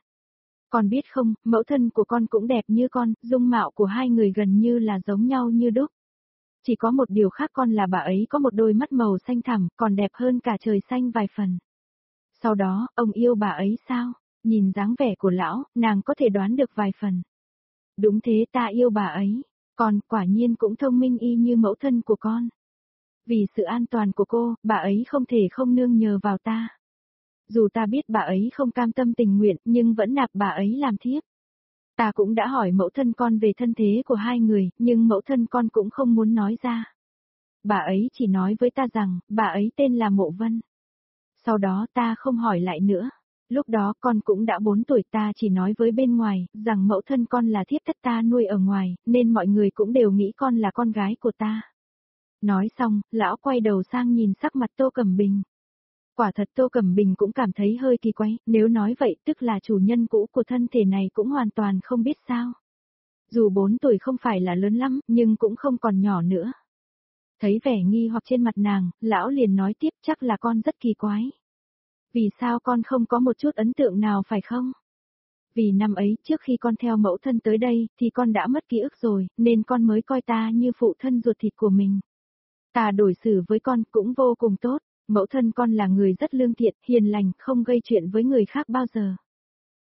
[SPEAKER 1] Con biết không, mẫu thân của con cũng đẹp như con, dung mạo của hai người gần như là giống nhau như đúc. Chỉ có một điều khác con là bà ấy có một đôi mắt màu xanh thẳm, còn đẹp hơn cả trời xanh vài phần. Sau đó, ông yêu bà ấy sao? Nhìn dáng vẻ của lão, nàng có thể đoán được vài phần. Đúng thế, ta yêu bà ấy. Con, quả nhiên cũng thông minh y như mẫu thân của con. Vì sự an toàn của cô, bà ấy không thể không nương nhờ vào ta. Dù ta biết bà ấy không cam tâm tình nguyện, nhưng vẫn nạp bà ấy làm thiếp. Ta cũng đã hỏi mẫu thân con về thân thế của hai người, nhưng mẫu thân con cũng không muốn nói ra. Bà ấy chỉ nói với ta rằng, bà ấy tên là Mộ Vân. Sau đó ta không hỏi lại nữa. Lúc đó con cũng đã 4 tuổi, ta chỉ nói với bên ngoài, rằng mẫu thân con là thiếp thất ta nuôi ở ngoài, nên mọi người cũng đều nghĩ con là con gái của ta. Nói xong, lão quay đầu sang nhìn sắc mặt Tô Cẩm Bình. Quả thật Tô Cẩm Bình cũng cảm thấy hơi kỳ quái, nếu nói vậy tức là chủ nhân cũ của thân thể này cũng hoàn toàn không biết sao. Dù 4 tuổi không phải là lớn lắm, nhưng cũng không còn nhỏ nữa. Thấy vẻ nghi hoặc trên mặt nàng, lão liền nói tiếp chắc là con rất kỳ quái. Vì sao con không có một chút ấn tượng nào phải không? Vì năm ấy, trước khi con theo mẫu thân tới đây, thì con đã mất ký ức rồi, nên con mới coi ta như phụ thân ruột thịt của mình. Ta đối xử với con cũng vô cùng tốt, mẫu thân con là người rất lương thiện, hiền lành, không gây chuyện với người khác bao giờ.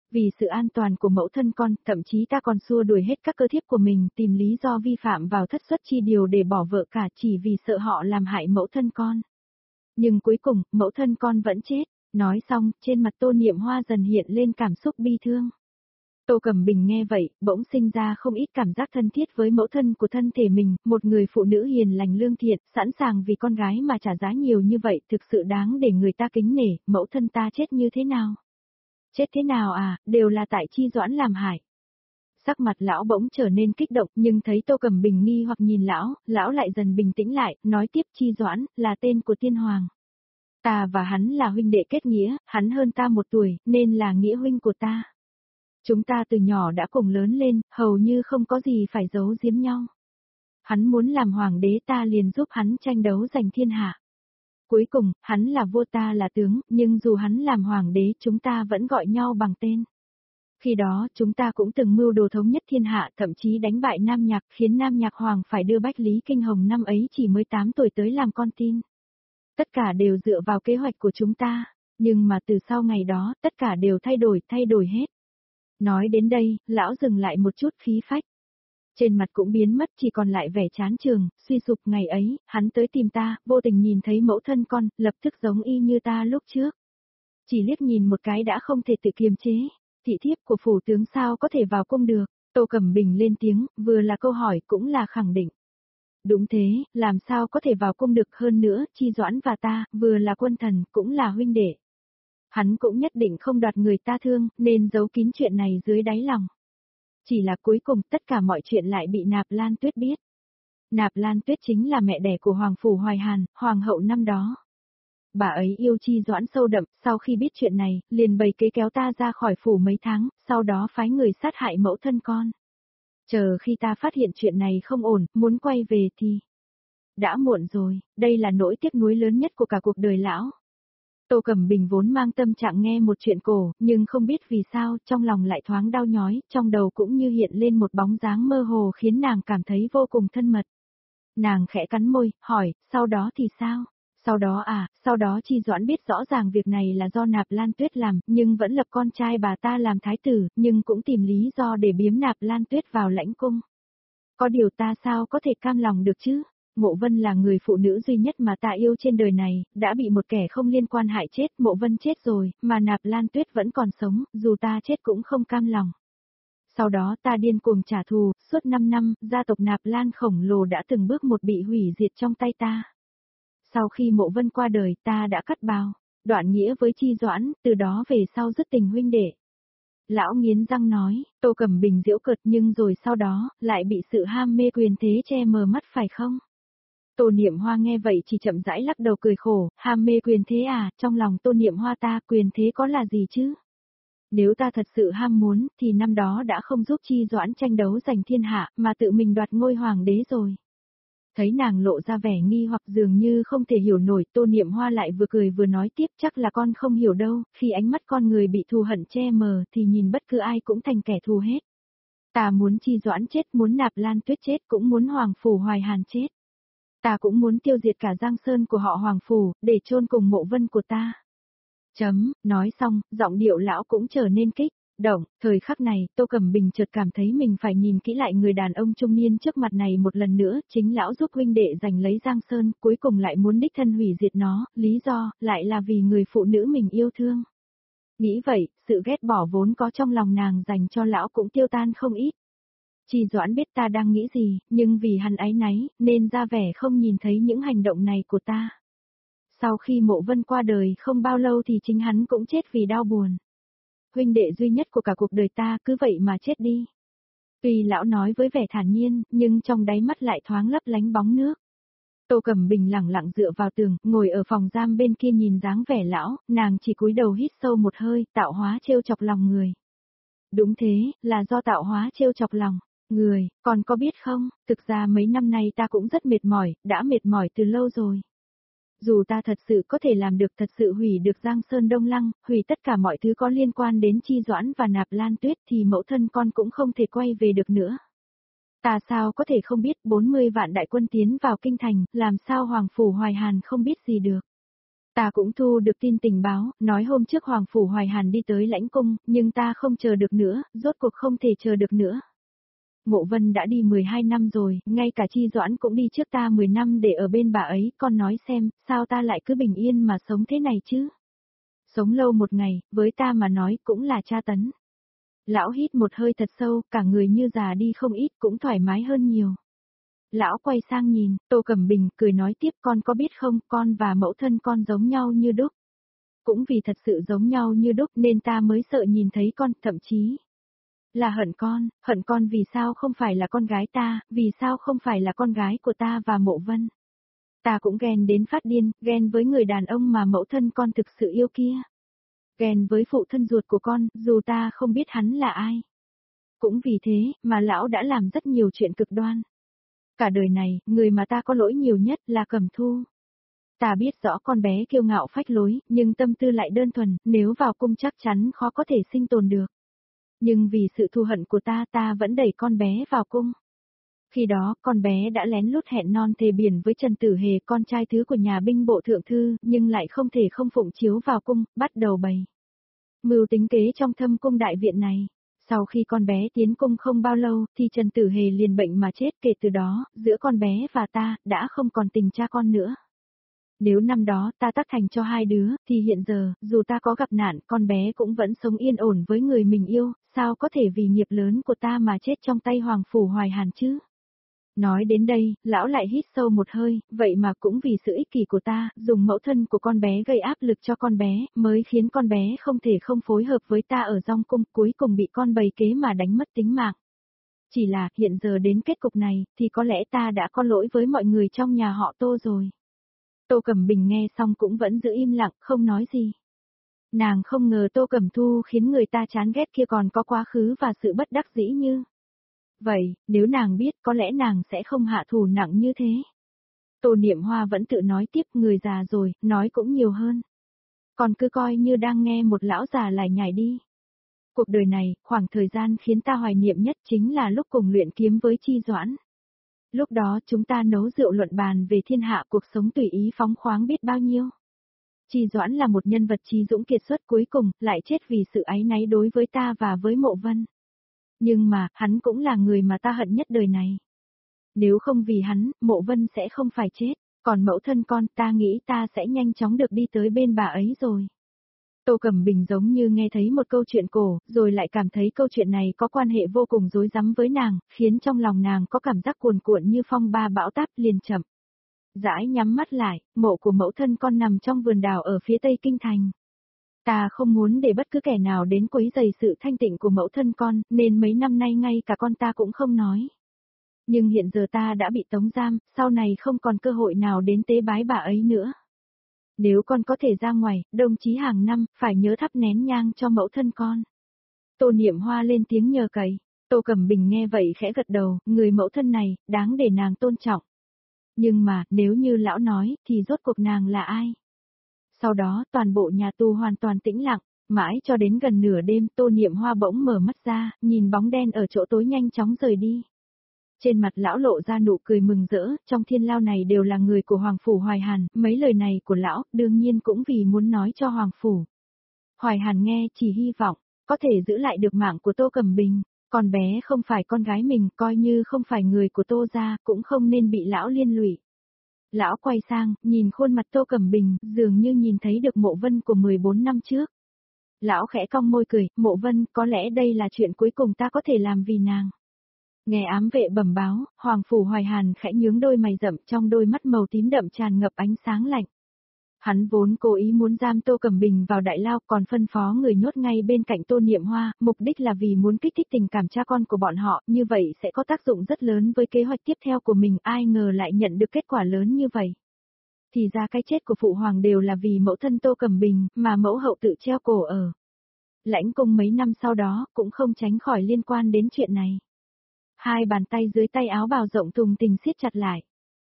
[SPEAKER 1] Vì sự an toàn của mẫu thân con, thậm chí ta còn xua đuổi hết các cơ thiếp của mình, tìm lý do vi phạm vào thất suất chi điều để bỏ vợ cả chỉ vì sợ họ làm hại mẫu thân con. Nhưng cuối cùng, mẫu thân con vẫn chết. Nói xong, trên mặt Tô Niệm Hoa dần hiện lên cảm xúc bi thương. Tô Cẩm Bình nghe vậy, bỗng sinh ra không ít cảm giác thân thiết với mẫu thân của thân thể mình, một người phụ nữ hiền lành lương thiện, sẵn sàng vì con gái mà trả giá nhiều như vậy, thực sự đáng để người ta kính nể, mẫu thân ta chết như thế nào? Chết thế nào à, đều là tại Chi Doãn làm hại. Sắc mặt lão bỗng trở nên kích động, nhưng thấy Tô Cẩm Bình nghi hoặc nhìn lão lại dần bình tĩnh lại, nói tiếp Chi Doãn, là tên của tiên hoàng. Ta và hắn là huynh đệ kết nghĩa, hắn hơn ta 1 tuổi, nên là nghĩa huynh của ta. Chúng ta từ nhỏ đã cùng lớn lên, hầu như không có gì phải giấu giếm nhau. Hắn muốn làm hoàng đế ta liền giúp hắn tranh đấu giành thiên hạ. Cuối cùng, hắn là vua ta là tướng, nhưng dù hắn làm hoàng đế chúng ta vẫn gọi nhau bằng tên. Khi đó, chúng ta cũng từng mưu đồ thống nhất thiên hạ, thậm chí đánh bại Nam Nhạc, khiến Nam Nhạc Hoàng phải đưa Bách Lý Kinh Hồng năm ấy chỉ mới 8 tuổi tới làm con tin. Tất cả đều dựa vào kế hoạch của chúng ta, nhưng mà từ sau ngày đó, tất cả đều thay đổi hết. Nói đến đây, lão dừng lại một chút khí phách. Trên mặt cũng biến mất chỉ còn lại vẻ chán chường, suy sụp ngày ấy, hắn tới tìm ta, vô tình nhìn thấy mẫu thân con, lập tức giống y như ta lúc trước. Chỉ liếc nhìn một cái đã không thể tự kiềm chế, thị thiếp của phủ tướng sao có thể vào cung được, Tô Cẩm Bình lên tiếng, vừa là câu hỏi cũng là khẳng định. Đúng thế, làm sao có thể vào cung được hơn nữa, Chi Doãn và ta, vừa là quân thần, cũng là huynh đệ. Hắn cũng nhất định không đoạt người ta thương, nên giấu kín chuyện này dưới đáy lòng. Chỉ là cuối cùng tất cả mọi chuyện lại bị Nạp Lan Tuyết biết. Nạp Lan Tuyết chính là mẹ đẻ của Hoàng Phủ Hoài Hàn, Hoàng hậu năm đó. Bà ấy yêu Chi Doãn sâu đậm, sau khi biết chuyện này, liền bày kế kéo ta ra khỏi phủ mấy tháng, sau đó phái người sát hại mẫu thân con. Chờ khi ta phát hiện chuyện này không ổn, muốn quay về thì... Đã muộn rồi, đây là nỗi tiếc nuối lớn nhất của cả cuộc đời lão. Tô Cẩm Bình vốn mang tâm trạng nghe một chuyện cổ, nhưng không biết vì sao, trong lòng lại thoáng đau nhói, trong đầu cũng như hiện lên một bóng dáng mơ hồ khiến nàng cảm thấy vô cùng thân mật. Nàng khẽ cắn môi, hỏi, sau đó thì sao? Sau đó Chi Doãn biết rõ ràng việc này là do Nạp Lan Tuyết làm, nhưng vẫn lập con trai bà ta làm thái tử, nhưng cũng tìm lý do để biếm Nạp Lan Tuyết vào lãnh cung. Có điều ta sao có thể cam lòng được chứ? Mộ Vân là người phụ nữ duy nhất mà ta yêu trên đời này, đã bị một kẻ không liên quan hại chết, Mộ Vân chết rồi, mà Nạp Lan Tuyết vẫn còn sống, dù ta chết cũng không cam lòng. Sau đó ta điên cuồng trả thù, suốt 5 năm, gia tộc Nạp Lan khổng lồ đã từng bước một bị hủy diệt trong tay ta. Sau khi Mộ Vân qua đời ta đã cắt bào, đoạn nghĩa với Chi Doãn, từ đó về sau dứt tình huynh đệ. Lão nghiến răng nói, Tô Cẩm Bình giễu cợt nhưng rồi sau đó, lại bị sự ham mê quyền thế che mờ mắt phải không? Tô Niệm Hoa nghe vậy chỉ chậm rãi lắc đầu cười khổ, ham mê quyền thế à, trong lòng Tô Niệm Hoa ta quyền thế có là gì chứ? Nếu ta thật sự ham muốn, thì năm đó đã không giúp Chi Doãn tranh đấu giành thiên hạ, mà tự mình đoạt ngôi hoàng đế rồi. Thấy nàng lộ ra vẻ nghi hoặc dường như không thể hiểu nổi, Tô Niệm Hoa lại vừa cười vừa nói tiếp, chắc là con không hiểu đâu, khi ánh mắt con người bị thù hận che mờ thì nhìn bất cứ ai cũng thành kẻ thù hết. Ta muốn Chi Doãn chết, muốn Nạp Lan Tuyết chết, cũng muốn Hoàng Phủ Hoài Hàn chết. Ta cũng muốn tiêu diệt cả Giang Sơn của họ Hoàng Phủ, để chôn cùng Mộ Vân của ta. Nói xong, giọng điệu lão cũng trở nên kích động, thời khắc này, Tô Cẩm Bình chợt cảm thấy mình phải nhìn kỹ lại người đàn ông trung niên trước mặt này một lần nữa, chính lão giúp huynh đệ giành lấy Giang Sơn, cuối cùng lại muốn đích thân hủy diệt nó, lý do, lại là vì người phụ nữ mình yêu thương. Nghĩ vậy, sự ghét bỏ vốn có trong lòng nàng dành cho lão cũng tiêu tan không ít. Chi Doãn biết ta đang nghĩ gì, nhưng vì hắn áy náy, nên ra vẻ không nhìn thấy những hành động này của ta. Sau khi Mộ Vân qua đời không bao lâu thì chính hắn cũng chết vì đau buồn. Huynh đệ duy nhất của cả cuộc đời ta cứ vậy mà chết đi. Tuy lão nói với vẻ thản nhiên, nhưng trong đáy mắt lại thoáng lấp lánh bóng nước. Tô Cẩm Bình lẳng lặng dựa vào tường, ngồi ở phòng giam bên kia nhìn dáng vẻ lão, nàng chỉ cúi đầu hít sâu một hơi, tạo hóa trêu chọc lòng người. Đúng thế, là do tạo hóa trêu chọc lòng người, còn có biết không, thực ra mấy năm nay ta cũng rất mệt mỏi, đã mệt mỏi từ lâu rồi. Dù ta thật sự có thể làm được, thật sự hủy được Giang Sơn Đông Lăng, hủy tất cả mọi thứ có liên quan đến Chi Doãn và Nạp Lan Tuyết thì mẫu thân con cũng không thể quay về được nữa. Ta sao có thể không biết 40 vạn đại quân tiến vào kinh thành, làm sao Hoàng Phủ Hoài Hàn không biết gì được. Ta cũng thu được tin tình báo, nói hôm trước Hoàng Phủ Hoài Hàn đi tới lãnh cung, nhưng ta không chờ được nữa, rốt cuộc không thể chờ được nữa. Mộ Vân đã đi 12 năm rồi, ngay cả Chi Doãn cũng đi trước ta 10 năm để ở bên bà ấy, con nói xem, sao ta lại cứ bình yên mà sống thế này chứ? Sống lâu một ngày, với ta mà nói cũng là tra tấn. Lão hít một hơi thật sâu, cả người như già đi không ít, cũng thoải mái hơn nhiều. Lão quay sang nhìn, Tô Cẩm Bình, cười nói tiếp, con có biết không, con và mẫu thân con giống nhau như đúc. Cũng vì thật sự giống nhau như đúc nên ta mới sợ nhìn thấy con, thậm chí là hận con vì sao không phải là con gái ta, vì sao không phải là con gái của ta và Mộ Vân. Ta cũng ghen đến phát điên, ghen với người đàn ông mà mẫu thân con thực sự yêu kia. Ghen với phụ thân ruột của con, dù ta không biết hắn là ai. Cũng vì thế, mà lão đã làm rất nhiều chuyện cực đoan. Cả đời này, người mà ta có lỗi nhiều nhất là Cẩm Thu. Ta biết rõ con bé kiêu ngạo phách lối, nhưng tâm tư lại đơn thuần, nếu vào cung chắc chắn khó có thể sinh tồn được. Nhưng vì sự thù hận của ta vẫn đẩy con bé vào cung. Khi đó, con bé đã lén lút hẹn non thề biển với Trần Tử Hề, con trai thứ của nhà binh bộ thượng thư, nhưng lại không thể không phụng chiếu vào cung, bắt đầu bày mưu tính kế trong thâm cung đại viện này. Sau khi con bé tiến cung không bao lâu, thì Trần Tử Hề liền bệnh mà chết, kể từ đó, giữa con bé và ta, đã không còn tình cha con nữa. Nếu năm đó ta tác thành cho hai đứa, thì hiện giờ, dù ta có gặp nạn, con bé cũng vẫn sống yên ổn với người mình yêu, sao có thể vì nghiệp lớn của ta mà chết trong tay Hoàng Phủ Hoài Hàn chứ? Nói đến đây, lão lại hít sâu một hơi, vậy mà cũng vì sự ích kỷ của ta, dùng mẫu thân của con bé gây áp lực cho con bé, mới khiến con bé không thể không phối hợp với ta ở dòng cung, cuối cùng bị con bày kế mà đánh mất tính mạng. Chỉ là, hiện giờ đến kết cục này, thì có lẽ ta đã có lỗi với mọi người trong nhà họ Tô rồi. Tô Cẩm Bình nghe xong cũng vẫn giữ im lặng, không nói gì. Nàng không ngờ Tô Cẩm Thu khiến người ta chán ghét kia còn có quá khứ và sự bất đắc dĩ như vậy, nếu nàng biết có lẽ nàng sẽ không hạ thủ nặng như thế. Tô Niệm Hoa vẫn tự nói tiếp, người già rồi, nói cũng nhiều hơn. Còn cứ coi như đang nghe một lão già lải nhải đi. Cuộc đời này, khoảng thời gian khiến ta hoài niệm nhất chính là lúc cùng luyện kiếm với Chi Doãn. Lúc đó chúng ta nấu rượu luận bàn về thiên hạ, cuộc sống tùy ý phóng khoáng biết bao nhiêu. Chi Doãn là một nhân vật trí dũng kiệt xuất, cuối cùng, lại chết vì sự áy náy đối với ta và với Mộ Vân. Nhưng mà, hắn cũng là người mà ta hận nhất đời này. Nếu không vì hắn, Mộ Vân sẽ không phải chết, còn mẫu thân con, ta nghĩ ta sẽ nhanh chóng được đi tới bên bà ấy rồi. Tô Cẩm Bình giống như nghe thấy một câu chuyện cổ, rồi lại cảm thấy câu chuyện này có quan hệ vô cùng rối rắm với nàng, khiến trong lòng nàng có cảm giác cuồn cuộn như phong ba bão táp, liền chậm rãi nhắm mắt lại, mộ của mẫu thân con nằm trong vườn đào ở phía tây kinh thành. Ta không muốn để bất cứ kẻ nào đến quấy rầy sự thanh tịnh của mẫu thân con, nên mấy năm nay ngay cả con ta cũng không nói. Nhưng hiện giờ ta đã bị tống giam, sau này không còn cơ hội nào đến tế bái bà ấy nữa. Nếu con có thể ra ngoài, đồng chí hàng năm, phải nhớ thắp nén nhang cho mẫu thân con. Tô Niệm Hoa lên tiếng nhờ cậy. Tô Cẩm Bình nghe vậy khẽ gật đầu, người mẫu thân này, đáng để nàng tôn trọng. Nhưng mà, nếu như lão nói, thì rốt cuộc nàng là ai? Sau đó, toàn bộ nhà tù hoàn toàn tĩnh lặng, mãi cho đến gần nửa đêm, Tô Niệm Hoa bỗng mở mắt ra, nhìn bóng đen ở chỗ tối nhanh chóng rời đi. Trên mặt lão lộ ra nụ cười mừng rỡ, trong thiên lao này đều là người của Hoàng Phủ Hoài Hàn, mấy lời này của lão, đương nhiên cũng vì muốn nói cho Hoàng Phủ Hoài Hàn nghe, chỉ hy vọng, có thể giữ lại được mạng của Tô Cẩm Bình, còn bé không phải con gái mình, coi như không phải người của Tô gia, cũng không nên bị lão liên lụy. Lão quay sang, nhìn khuôn mặt Tô Cẩm Bình, dường như nhìn thấy được Mộ Vân của 14 năm trước. Lão khẽ cong môi cười, Mộ Vân, có lẽ đây là chuyện cuối cùng ta có thể làm vì nàng. Nghe ám vệ bẩm báo, Hoàng Phủ Hoài Hàn khẽ nhướng đôi mày rậm, trong đôi mắt màu tím đậm tràn ngập ánh sáng lạnh. Hắn vốn cố ý muốn giam Tô Cẩm Bình vào đại lao, còn phân phó người nhốt ngay bên cạnh Tô Niệm Hoa, mục đích là vì muốn kích thích tình cảm cha con của bọn họ, như vậy sẽ có tác dụng rất lớn với kế hoạch tiếp theo của mình, ai ngờ lại nhận được kết quả lớn như vậy. Thì ra cái chết của Phụ Hoàng đều là vì mẫu thân Tô Cẩm Bình, mà mẫu hậu tự treo cổ ở lãnh cung mấy năm sau đó, cũng không tránh khỏi liên quan đến chuyện này. Hai bàn tay dưới tay áo bào rộng thùng tình siết chặt lại.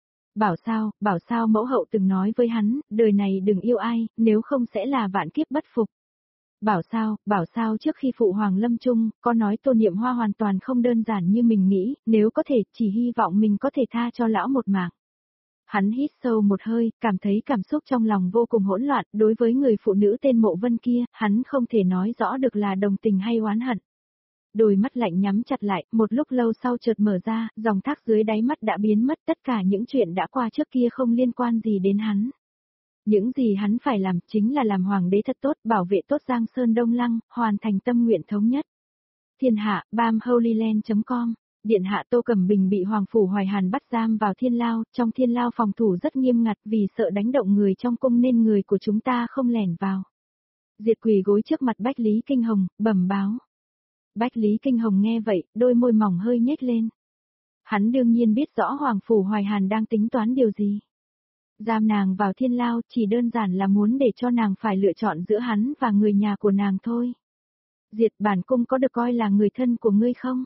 [SPEAKER 1] Bảo sao mẫu hậu từng nói với hắn, đời này đừng yêu ai, nếu không sẽ là vạn kiếp bất phục. Bảo sao trước khi Phụ Hoàng lâm chung, có nói Tô Niệm Hoa hoàn toàn không đơn giản như mình nghĩ, nếu có thể, chỉ hy vọng mình có thể tha cho lão một mạng. Hắn hít sâu một hơi, cảm thấy cảm xúc trong lòng vô cùng hỗn loạn, đối với người phụ nữ tên Mộ Vân kia, hắn không thể nói rõ được là đồng tình hay oán hận. Đôi mắt lạnh nhắm chặt lại, một lúc lâu sau chợt mở ra, dòng thác dưới đáy mắt đã biến mất, tất cả những chuyện đã qua trước kia không liên quan gì đến hắn. Những gì hắn phải làm chính là làm hoàng đế thật tốt, bảo vệ tốt Giang Sơn Đông Lăng, hoàn thành tâm nguyện thống nhất. Thiên hạ, bamholyland.com. Điện hạ Tô Cẩm Bình bị Hoàng Phủ Hoài Hàn bắt giam vào thiên lao, trong thiên lao phòng thủ rất nghiêm ngặt vì sợ đánh động người trong cung nên người của chúng ta không lẻn vào. Diệt quỳ gối trước mặt Bách Lý Kinh Hồng, bẩm báo. Bách Lý Kinh Hồng nghe vậy, đôi môi mỏng hơi nhếch lên. Hắn đương nhiên biết rõ Hoàng Phủ Hoài Hàn đang tính toán điều gì. Giam nàng vào thiên lao chỉ đơn giản là muốn để cho nàng phải lựa chọn giữa hắn và người nhà của nàng thôi. Diệt bản cung có được coi là người thân của ngươi không?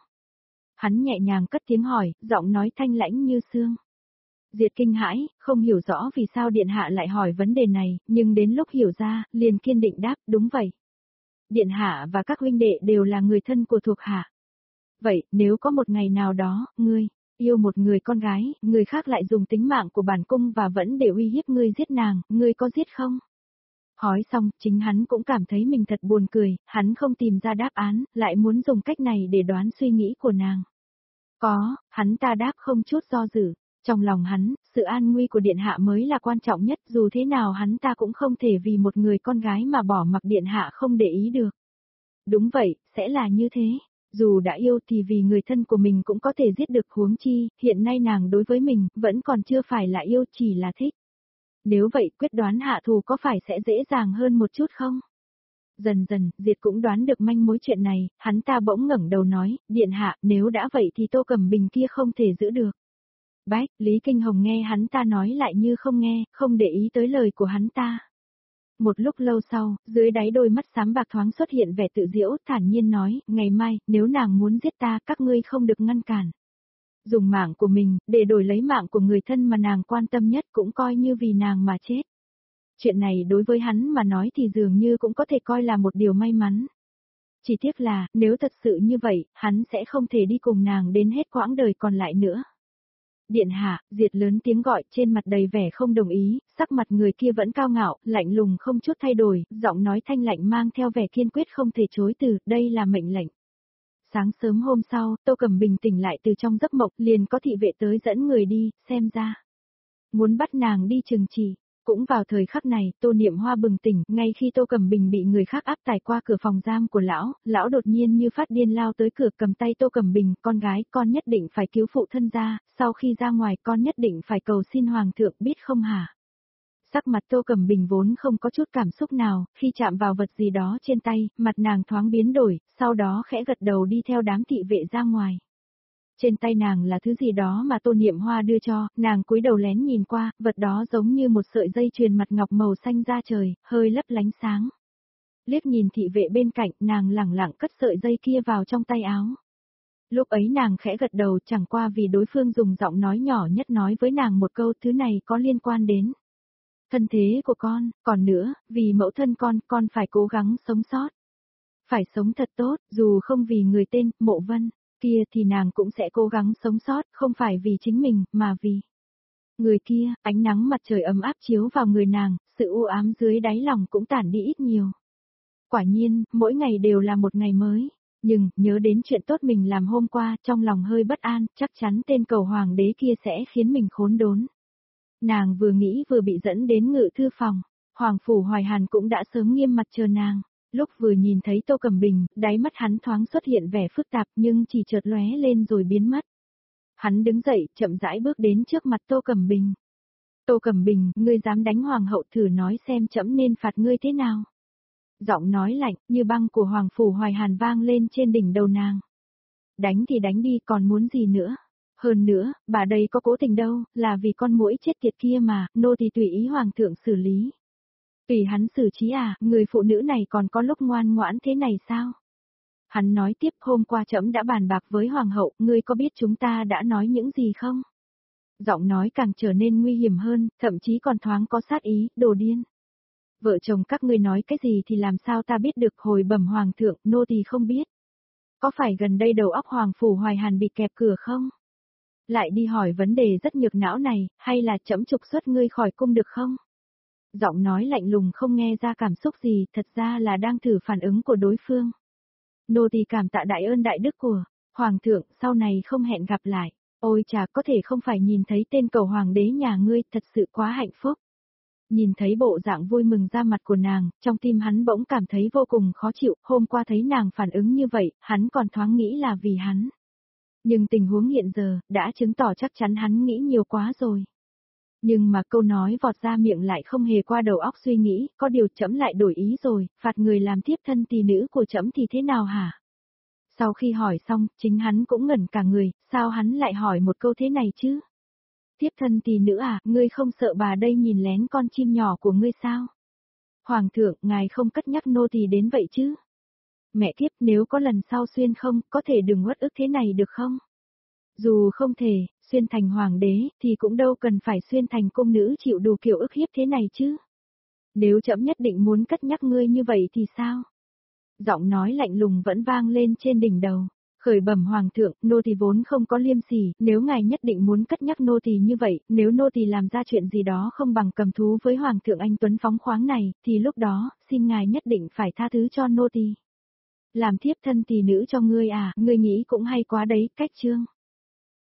[SPEAKER 1] Hắn nhẹ nhàng cất tiếng hỏi, giọng nói thanh lãnh như sương. Diệt kinh hãi, không hiểu rõ vì sao điện hạ lại hỏi vấn đề này, nhưng đến lúc hiểu ra, liền kiên định đáp, đúng vậy. Điện hạ và các huynh đệ đều là người thân của thuộc hạ. Vậy, nếu có một ngày nào đó, ngươi yêu một người con gái, người khác lại dùng tính mạng của bản cung và vẫn để uy hiếp ngươi giết nàng, ngươi có giết không? Hỏi xong, chính hắn cũng cảm thấy mình thật buồn cười, hắn không tìm ra đáp án, lại muốn dùng cách này để đoán suy nghĩ của nàng. Có, hắn ta đáp không chút do dự. Trong lòng hắn, sự an nguy của điện hạ mới là quan trọng nhất, dù thế nào hắn ta cũng không thể vì một người con gái mà bỏ mặc điện hạ không để ý được. Đúng vậy, sẽ là như thế. Dù đã yêu thì vì người thân của mình cũng có thể giết được, huống chi, hiện nay nàng đối với mình, vẫn còn chưa phải là yêu, chỉ là thích. Nếu vậy, quyết đoán hạ thù có phải sẽ dễ dàng hơn một chút không? Dần dần, Diệt cũng đoán được manh mối chuyện này, hắn ta bỗng ngẩng đầu nói, điện hạ, nếu đã vậy thì Tô Cẩm Bình kia không thể giữ được. Bách, Lý Kinh Hồng nghe hắn ta nói lại như không nghe, không để ý tới lời của hắn ta. Một lúc lâu sau, dưới đáy đôi mắt xám bạc thoáng xuất hiện vẻ tự giễu, thản nhiên nói, ngày mai, nếu nàng muốn giết ta, các ngươi không được ngăn cản. Dùng mạng của mình, để đổi lấy mạng của người thân mà nàng quan tâm nhất cũng coi như vì nàng mà chết. Chuyện này đối với hắn mà nói thì dường như cũng có thể coi là một điều may mắn. Chỉ tiếc là, nếu thật sự như vậy, hắn sẽ không thể đi cùng nàng đến hết quãng đời còn lại nữa. Điện hạ, Diệt lớn tiếng gọi, trên mặt đầy vẻ không đồng ý, sắc mặt người kia vẫn cao ngạo, lạnh lùng không chút thay đổi, giọng nói thanh lạnh mang theo vẻ kiên quyết không thể chối từ, đây là mệnh lệnh. Sáng sớm hôm sau, Tô Cẩm Bình tỉnh lại từ trong giấc mộng, liền có thị vệ tới dẫn người đi, xem ra. Muốn bắt nàng đi trừng trị. Cũng vào thời khắc này, Tô Niệm Hoa bừng tỉnh, ngay khi Tô Cẩm Bình bị người khác áp tải qua cửa phòng giam của lão đột nhiên như phát điên lao tới cửa cầm tay Tô Cẩm Bình, con gái, con nhất định phải cứu phụ thân ra, sau khi ra ngoài con nhất định phải cầu xin hoàng thượng, biết không hả? Sắc mặt Tô Cẩm Bình vốn không có chút cảm xúc nào, khi chạm vào vật gì đó trên tay, mặt nàng thoáng biến đổi, sau đó khẽ gật đầu đi theo đám thị vệ ra ngoài. Trên tay nàng là thứ gì đó mà Tô Niệm Hoa đưa cho, nàng cúi đầu lén nhìn qua, vật đó giống như một sợi dây chuyền mặt ngọc màu xanh da trời, hơi lấp lánh sáng. Liếc nhìn thị vệ bên cạnh, nàng lẳng lặng cất sợi dây kia vào trong tay áo. Lúc ấy nàng khẽ gật đầu chẳng qua vì đối phương dùng giọng nói nhỏ nhất nói với nàng một câu, thứ này có liên quan đến thân thế của con, còn nữa, vì mẫu thân con phải cố gắng sống sót. Phải sống thật tốt, dù không vì người tên Mộ Vân kia thì nàng cũng sẽ cố gắng sống sót, không phải vì chính mình, mà vì người kia. Ánh nắng mặt trời ấm áp chiếu vào người nàng, sự u ám dưới đáy lòng cũng tản đi ít nhiều. Quả nhiên, mỗi ngày đều là một ngày mới, nhưng, nhớ đến chuyện tốt mình làm hôm qua, trong lòng hơi bất an, chắc chắn tên cầu hoàng đế kia sẽ khiến mình khốn đốn. Nàng vừa nghĩ vừa bị dẫn đến ngự thư phòng, Hoàng Phủ Hoài Hàn cũng đã sớm nghiêm mặt chờ nàng. Lúc vừa nhìn thấy Tô Cẩm Bình, đáy mắt hắn thoáng xuất hiện vẻ phức tạp nhưng chỉ chợt lóe lên rồi biến mất. Hắn đứng dậy, chậm rãi bước đến trước mặt Tô Cẩm Bình. Tô Cẩm Bình, ngươi dám đánh hoàng hậu, thử nói xem trẫm nên phạt ngươi thế nào. Giọng nói lạnh, như băng của Hoàng Phủ Hoài Hàn vang lên trên đỉnh đầu nàng. Đánh thì đánh đi, còn muốn gì nữa. Hơn nữa, bà đây có cố tình đâu, là vì con muỗi chết tiệt kia mà, nô thì tùy ý hoàng thượng xử lý. Tùy hắn xử trí à, người phụ nữ này còn có lúc ngoan ngoãn thế này sao? Hắn nói tiếp, hôm qua trẫm đã bàn bạc với hoàng hậu, ngươi có biết chúng ta đã nói những gì không? Giọng nói càng trở nên nguy hiểm hơn, thậm chí còn thoáng có sát ý, đồ điên. Vợ chồng các ngươi nói cái gì thì làm sao ta biết được, hồi bẩm hoàng thượng, nô tỳ không biết. Có phải gần đây đầu óc Hoàng Phủ Hoài Hàn bị kẹp cửa không? Lại đi hỏi vấn đề rất nhược não này, hay là trẫm trục xuất ngươi khỏi cung được không? Giọng nói lạnh lùng không nghe ra cảm xúc gì, thật ra là đang thử phản ứng của đối phương. Nô tỳ cảm tạ đại ơn đại đức của Hoàng thượng, sau này không hẹn gặp lại. Ôi chà, có thể không phải nhìn thấy tên cầu hoàng đế nhà ngươi, thật sự quá hạnh phúc. Nhìn thấy bộ dạng vui mừng ra mặt của nàng, trong tim hắn bỗng cảm thấy vô cùng khó chịu, hôm qua thấy nàng phản ứng như vậy, hắn còn thoáng nghĩ là vì hắn. Nhưng tình huống hiện giờ, đã chứng tỏ chắc chắn hắn nghĩ nhiều quá rồi. Nhưng mà câu nói vọt ra miệng lại không hề qua đầu óc suy nghĩ, có điều trẫm lại đổi ý rồi, phạt người làm thiếp thân tỳ nữ của trẫm thì thế nào hả? Sau khi hỏi xong, chính hắn cũng ngẩn cả người, sao hắn lại hỏi một câu thế này chứ? Thiếp thân tỳ nữ à, ngươi không sợ bà đây nhìn lén con chim nhỏ của ngươi sao? Hoàng thượng, ngài không cất nhắc nô tỳ đến vậy chứ? Mẹ kiếp, nếu có lần sau xuyên không, có thể đừng uất ức thế này được không? Dù không thể, xuyên thành hoàng đế, thì cũng đâu cần phải xuyên thành cung nữ chịu đủ kiểu ức hiếp thế này chứ. Nếu trẫm nhất định muốn cất nhắc ngươi như vậy thì sao? Giọng nói lạnh lùng vẫn vang lên trên đỉnh đầu. Khởi bẩm hoàng thượng, nô tỳ vốn không có liêm sỉ, nếu ngài nhất định muốn cất nhắc nô tỳ như vậy, nếu nô tỳ làm ra chuyện gì đó không bằng cầm thú với hoàng thượng anh tuấn phóng khoáng này, thì lúc đó, xin ngài nhất định phải tha thứ cho nô tỳ. Làm thiếp thân tỳ nữ cho ngươi à, ngươi nghĩ cũng hay quá đấy, cách chương.